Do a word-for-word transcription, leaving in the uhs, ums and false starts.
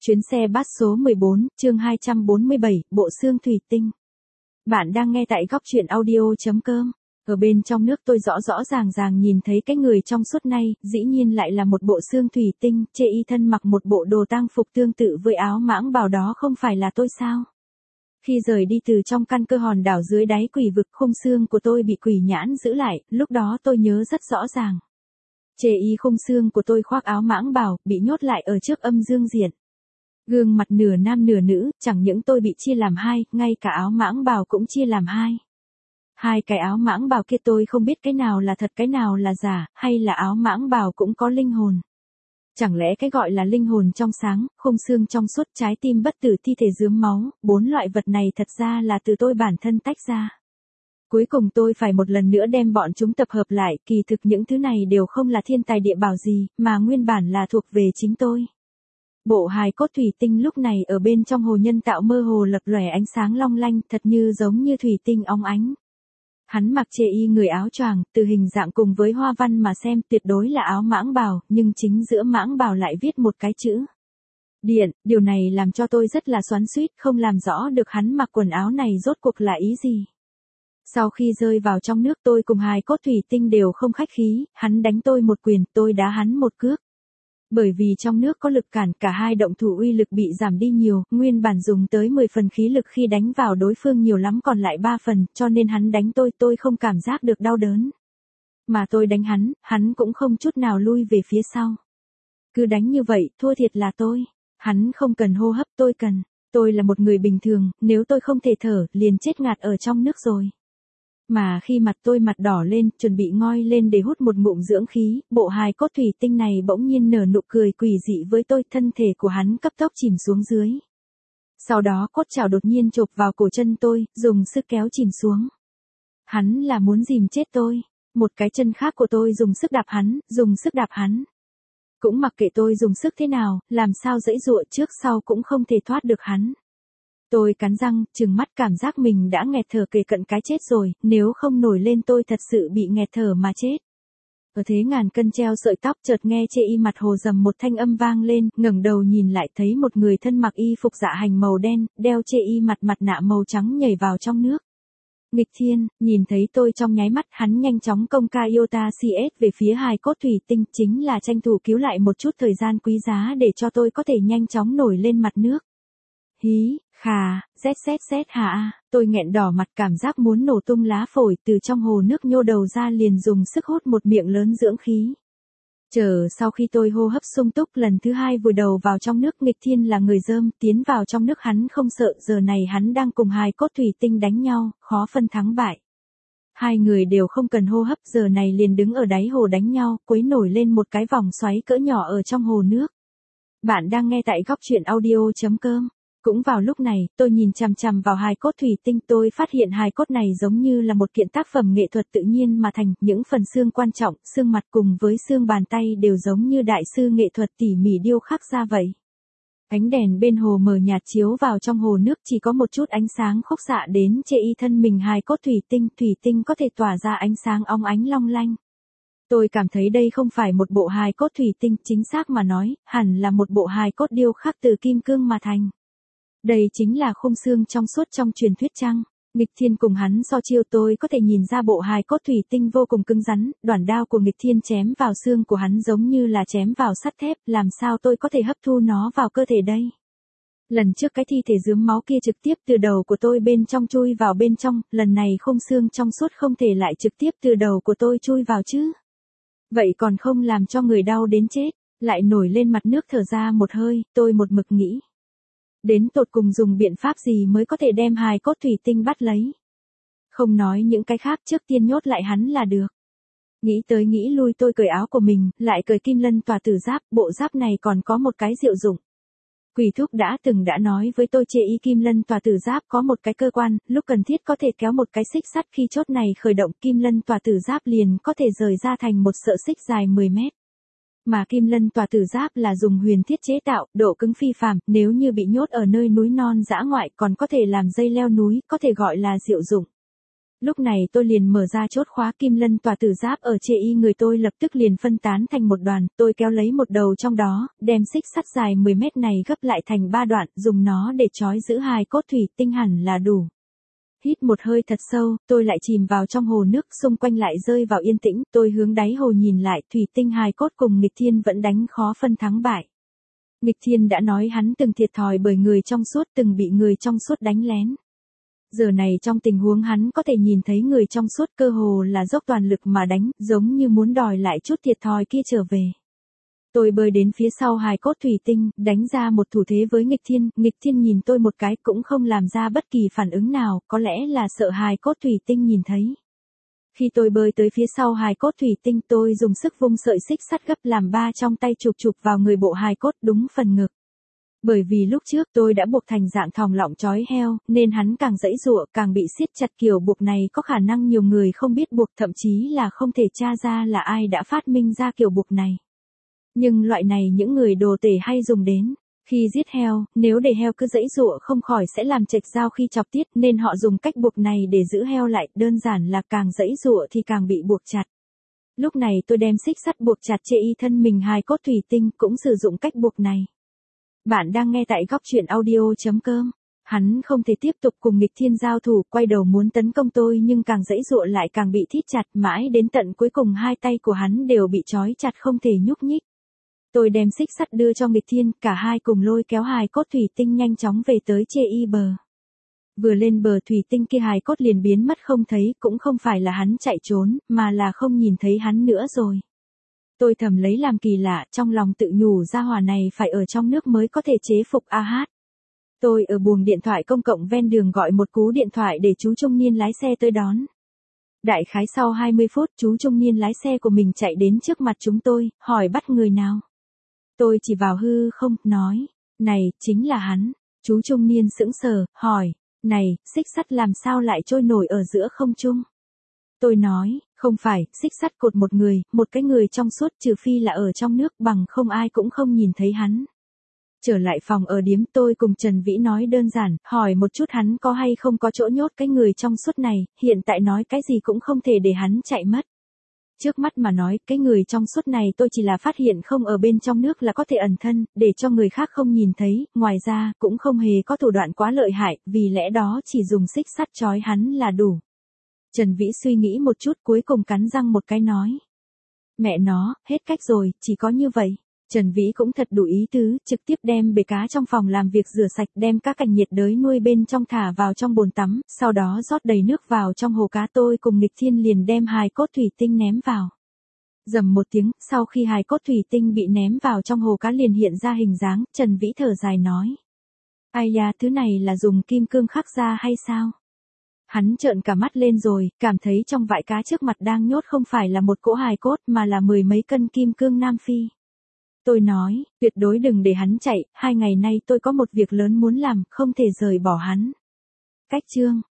Chuyến xe bus số mười bốn, chương hai trăm bốn mươi bảy, bộ xương thủy tinh. Bạn đang nghe tại góc truyện audio.com. Ở bên trong nước tôi rõ rõ ràng ràng nhìn thấy cái người trong suốt này, dĩ nhiên lại là một bộ xương thủy tinh, chê y thân mặc một bộ đồ tang phục tương tự với áo mãng bào đó không phải là tôi sao? Khi rời đi từ trong căn cơ hòn đảo dưới đáy quỷ vực, khung xương của tôi bị quỷ nhãn giữ lại, lúc đó tôi nhớ rất rõ ràng. Chê y khung xương của tôi khoác áo mãng bào, bị nhốt lại ở trước âm dương diện. Gương mặt nửa nam nửa nữ, chẳng những tôi bị chia làm hai, ngay cả áo mãng bào cũng chia làm hai. Hai cái áo mãng bào kia tôi không biết cái nào là thật cái nào là giả, hay là áo mãng bào cũng có linh hồn. Chẳng lẽ cái gọi là linh hồn trong sáng, khung xương trong suốt, trái tim bất tử, thi thể rướm máu, bốn loại vật này thật ra là từ tôi bản thân tách ra. Cuối cùng tôi phải một lần nữa đem bọn chúng tập hợp lại, kỳ thực những thứ này đều không là thiên tài địa bảo gì, mà nguyên bản là thuộc về chính tôi. Bộ hài cốt thủy tinh lúc này ở bên trong hồ nhân tạo mơ hồ lập lòe ánh sáng long lanh, thật như giống như thủy tinh óng ánh. Hắn mặc chê y người áo choàng, từ hình dạng cùng với hoa văn mà xem tuyệt đối là áo mãng bào, nhưng chính giữa mãng bào lại viết một cái chữ Điện, điều này làm cho tôi rất là xoắn xuýt, không làm rõ được hắn mặc quần áo này rốt cuộc là ý gì. Sau khi rơi vào trong nước tôi cùng hài cốt thủy tinh đều không khách khí, hắn đánh tôi một quyền, tôi đá hắn một cước. Bởi vì trong nước có lực cản, cả hai động thủ uy lực bị giảm đi nhiều, nguyên bản dùng tới mười phần khí lực khi đánh vào đối phương nhiều lắm còn lại ba phần, cho nên hắn đánh tôi, tôi không cảm giác được đau đớn. Mà tôi đánh hắn, hắn cũng không chút nào lui về phía sau. Cứ đánh như vậy, thua thiệt là tôi. Hắn không cần hô hấp, tôi cần. Tôi là một người bình thường, nếu tôi không thể thở, liền chết ngạt ở trong nước rồi. Mà khi mặt tôi mặt đỏ lên, chuẩn bị ngoi lên để hút một ngụm dưỡng khí, bộ hài cốt thủy tinh này bỗng nhiên nở nụ cười quỷ dị với tôi, thân thể của hắn cấp tốc chìm xuống dưới. Sau đó cốt chảo đột nhiên chộp vào cổ chân tôi, dùng sức kéo chìm xuống. Hắn là muốn dìm chết tôi. Một cái chân khác của tôi dùng sức đạp hắn, dùng sức đạp hắn. Cũng mặc kệ tôi dùng sức thế nào, làm sao giãy giụa trước sau cũng không thể thoát được hắn. Tôi cắn răng, trừng mắt cảm giác mình đã nghẹt thở kề cận cái chết rồi, nếu không nổi lên tôi thật sự bị nghẹt thở mà chết. Ở thế ngàn cân treo sợi tóc, chợt nghe chê y mặt hồ rầm một thanh âm vang lên, ngẩng đầu nhìn lại thấy một người thân mặc y phục dạ hành màu đen, đeo chê y mặt mặt nạ màu trắng nhảy vào trong nước. Nghịch Thiên, nhìn thấy tôi trong nháy mắt, hắn nhanh chóng công ca Iota xê ét về phía hài cốt thủy tinh, chính là tranh thủ cứu lại một chút thời gian quý giá để cho tôi có thể nhanh chóng nổi lên mặt nước. Hí, khà, zét zét zét hà a, tôi nghẹn đỏ mặt cảm giác muốn nổ tung lá phổi, từ trong hồ nước nhô đầu ra liền dùng sức hút một miệng lớn dưỡng khí. Chờ sau khi tôi hô hấp sung túc lần thứ hai vùi đầu vào trong nước, Nghịch Thiên là người dơm, tiến vào trong nước hắn không sợ, giờ này hắn đang cùng hài cốt thủy tinh đánh nhau, khó phân thắng bại. Hai người đều không cần hô hấp, giờ này liền đứng ở đáy hồ đánh nhau, quấy nổi lên một cái vòng xoáy cỡ nhỏ ở trong hồ nước. Bạn đang nghe tại góc truyện audio.com. Cũng vào lúc này, tôi nhìn chằm chằm vào hài cốt thủy tinh, tôi phát hiện hài cốt này giống như là một kiện tác phẩm nghệ thuật tự nhiên mà thành, những phần xương quan trọng, xương mặt cùng với xương bàn tay đều giống như đại sư nghệ thuật tỉ mỉ điêu khắc ra vậy. Ánh đèn bên hồ mờ nhạt chiếu vào trong hồ nước, chỉ có một chút ánh sáng khúc xạ đến chê y thân mình hài cốt thủy tinh, thủy tinh có thể tỏa ra ánh sáng óng ánh long lanh. Tôi cảm thấy đây không phải một bộ hài cốt thủy tinh, chính xác mà nói, hẳn là một bộ hài cốt điêu khắc từ kim cương mà thành. Đây chính là khung xương trong suốt trong truyền thuyết chăng? Nghịch Thiên cùng hắn so chiêu, tôi có thể nhìn ra bộ hài cốt thủy tinh vô cùng cứng rắn, đoản đao của Nghịch Thiên chém vào xương của hắn giống như là chém vào sắt thép, làm sao tôi có thể hấp thu nó vào cơ thể đây? Lần trước cái thi thể rướm máu kia trực tiếp từ đầu của tôi bên trong chui vào bên trong, lần này khung xương trong suốt không thể lại trực tiếp từ đầu của tôi chui vào chứ? Vậy còn không làm cho người đau đến chết, lại nổi lên mặt nước thở ra một hơi, tôi một mực nghĩ. Đến tột cùng dùng biện pháp gì mới có thể đem hài cốt thủy tinh bắt lấy. Không nói những cái khác, trước tiên nhốt lại hắn là được. Nghĩ tới nghĩ lui tôi cởi áo của mình, lại cởi kim lân tỏa tử giáp, bộ giáp này còn có một cái diệu dụng. Quỷ thúc đã từng đã nói với tôi chê y kim lân tỏa tử giáp có một cái cơ quan, lúc cần thiết có thể kéo một cái xích sắt, khi chốt này khởi động kim lân tỏa tử giáp liền có thể rời ra thành một sợi xích dài mười mét. Mà kim lân tỏa tử giáp là dùng huyền thiết chế tạo, độ cứng phi phàm, nếu như bị nhốt ở nơi núi non dã ngoại còn có thể làm dây leo núi, có thể gọi là diệu dụng. Lúc này tôi liền mở ra chốt khóa kim lân tỏa tử giáp ở chê y người tôi lập tức liền phân tán thành một đoàn, tôi kéo lấy một đầu trong đó, đem xích sắt dài mười mét này gấp lại thành ba đoạn, dùng nó để trói giữ hài cốt thủy tinh hẳn là đủ. Hít một hơi thật sâu, tôi lại chìm vào trong hồ nước, xung quanh lại rơi vào yên tĩnh, tôi hướng đáy hồ nhìn lại, thủy tinh hài cốt cùng Nghịch Thiên vẫn đánh khó phân thắng bại. Nghịch Thiên đã nói hắn từng thiệt thòi bởi người trong suốt, từng bị người trong suốt đánh lén. Giờ này trong tình huống hắn có thể nhìn thấy người trong suốt cơ hồ là dốc toàn lực mà đánh, giống như muốn đòi lại chút thiệt thòi kia trở về. Tôi bơi đến phía sau hài cốt thủy tinh, đánh ra một thủ thế với Nghịch Thiên, Nghịch Thiên nhìn tôi một cái cũng không làm ra bất kỳ phản ứng nào, có lẽ là sợ hài cốt thủy tinh nhìn thấy. Khi tôi bơi tới phía sau hài cốt thủy tinh, tôi dùng sức vung sợi xích sắt gấp làm ba trong tay chụp chụp vào người bộ hài cốt đúng phần ngực. Bởi vì lúc trước tôi đã buộc thành dạng thòng lọng trói heo, nên hắn càng giãy giụa, càng bị siết chặt, kiểu buộc này có khả năng nhiều người không biết buộc, thậm chí là không thể tra ra là ai đã phát minh ra kiểu buộc này. Nhưng loại này những người đồ tể hay dùng đến. Khi giết heo, nếu để heo cứ giãy giụa không khỏi sẽ làm chệch dao khi chọc tiết, nên họ dùng cách buộc này để giữ heo lại, đơn giản là càng giãy giụa thì càng bị buộc chặt. Lúc này tôi đem xích sắt buộc chặt chê y thân mình hài cốt thủy tinh, cũng sử dụng cách buộc này. Bạn đang nghe tại góc truyện audio chấm com. Hắn không thể tiếp tục cùng Nghịch Thiên giao thủ, quay đầu muốn tấn công tôi nhưng càng giãy giụa lại càng bị thít chặt, mãi đến tận cuối cùng hai tay của hắn đều bị trói chặt không thể nhúc nhích. Tôi đem xích sắt đưa cho Nghịch Thiên, cả hai cùng lôi kéo hài cốt thủy tinh nhanh chóng về tới chê y bờ. Vừa lên bờ thủy tinh kia hài cốt liền biến mất không thấy, cũng không phải là hắn chạy trốn, mà là không nhìn thấy hắn nữa rồi. Tôi thầm lấy làm kỳ lạ, trong lòng tự nhủ gia hỏa này phải ở trong nước mới có thể chế phục a hát. Tôi ở buồng điện thoại công cộng ven đường gọi một cú điện thoại để chú trung niên lái xe tới đón. Đại khái sau hai mươi phút, chú trung niên lái xe của mình chạy đến trước mặt chúng tôi, hỏi bắt người nào. Tôi chỉ vào hư không, nói, này, chính là hắn. Chú trung niên sững sờ, hỏi, này, xích sắt làm sao lại trôi nổi ở giữa không trung? Tôi nói, không phải, xích sắt cột một người, một cái người trong suốt, trừ phi là ở trong nước, bằng không ai cũng không nhìn thấy hắn. Trở lại phòng ở điếm, tôi cùng Trần Vĩ nói đơn giản, hỏi một chút hắn có hay không có chỗ nhốt cái người trong suốt này, hiện tại nói cái gì cũng không thể để hắn chạy mất. Trước mắt mà nói, cái người trong suốt này tôi chỉ là phát hiện không ở bên trong nước là có thể ẩn thân, để cho người khác không nhìn thấy, ngoài ra, cũng không hề có thủ đoạn quá lợi hại, vì lẽ đó chỉ dùng xích sắt trói hắn là đủ. Trần Vĩ suy nghĩ một chút cuối cùng cắn răng một cái nói. Mẹ nó, hết cách rồi, chỉ có như vậy. Trần Vĩ cũng thật đủ ý tứ, trực tiếp đem bể cá trong phòng làm việc rửa sạch, đem các cành nhiệt đới nuôi bên trong thả vào trong bồn tắm, sau đó rót đầy nước vào trong hồ cá. Tôi cùng Nghịch Thiên liền đem hài cốt thủy tinh ném vào. Rầm một tiếng, sau khi hài cốt thủy tinh bị ném vào trong hồ cá liền hiện ra hình dáng, Trần Vĩ thở dài nói. Ai da, thứ này là dùng kim cương khắc ra hay sao? Hắn trợn cả mắt lên rồi, cảm thấy trong vại cá trước mặt đang nhốt không phải là một cỗ hài cốt mà là mười mấy cân kim cương Nam Phi. Tôi nói, tuyệt đối đừng để hắn chạy, hai ngày nay tôi có một việc lớn muốn làm, không thể rời bỏ hắn. Cách chương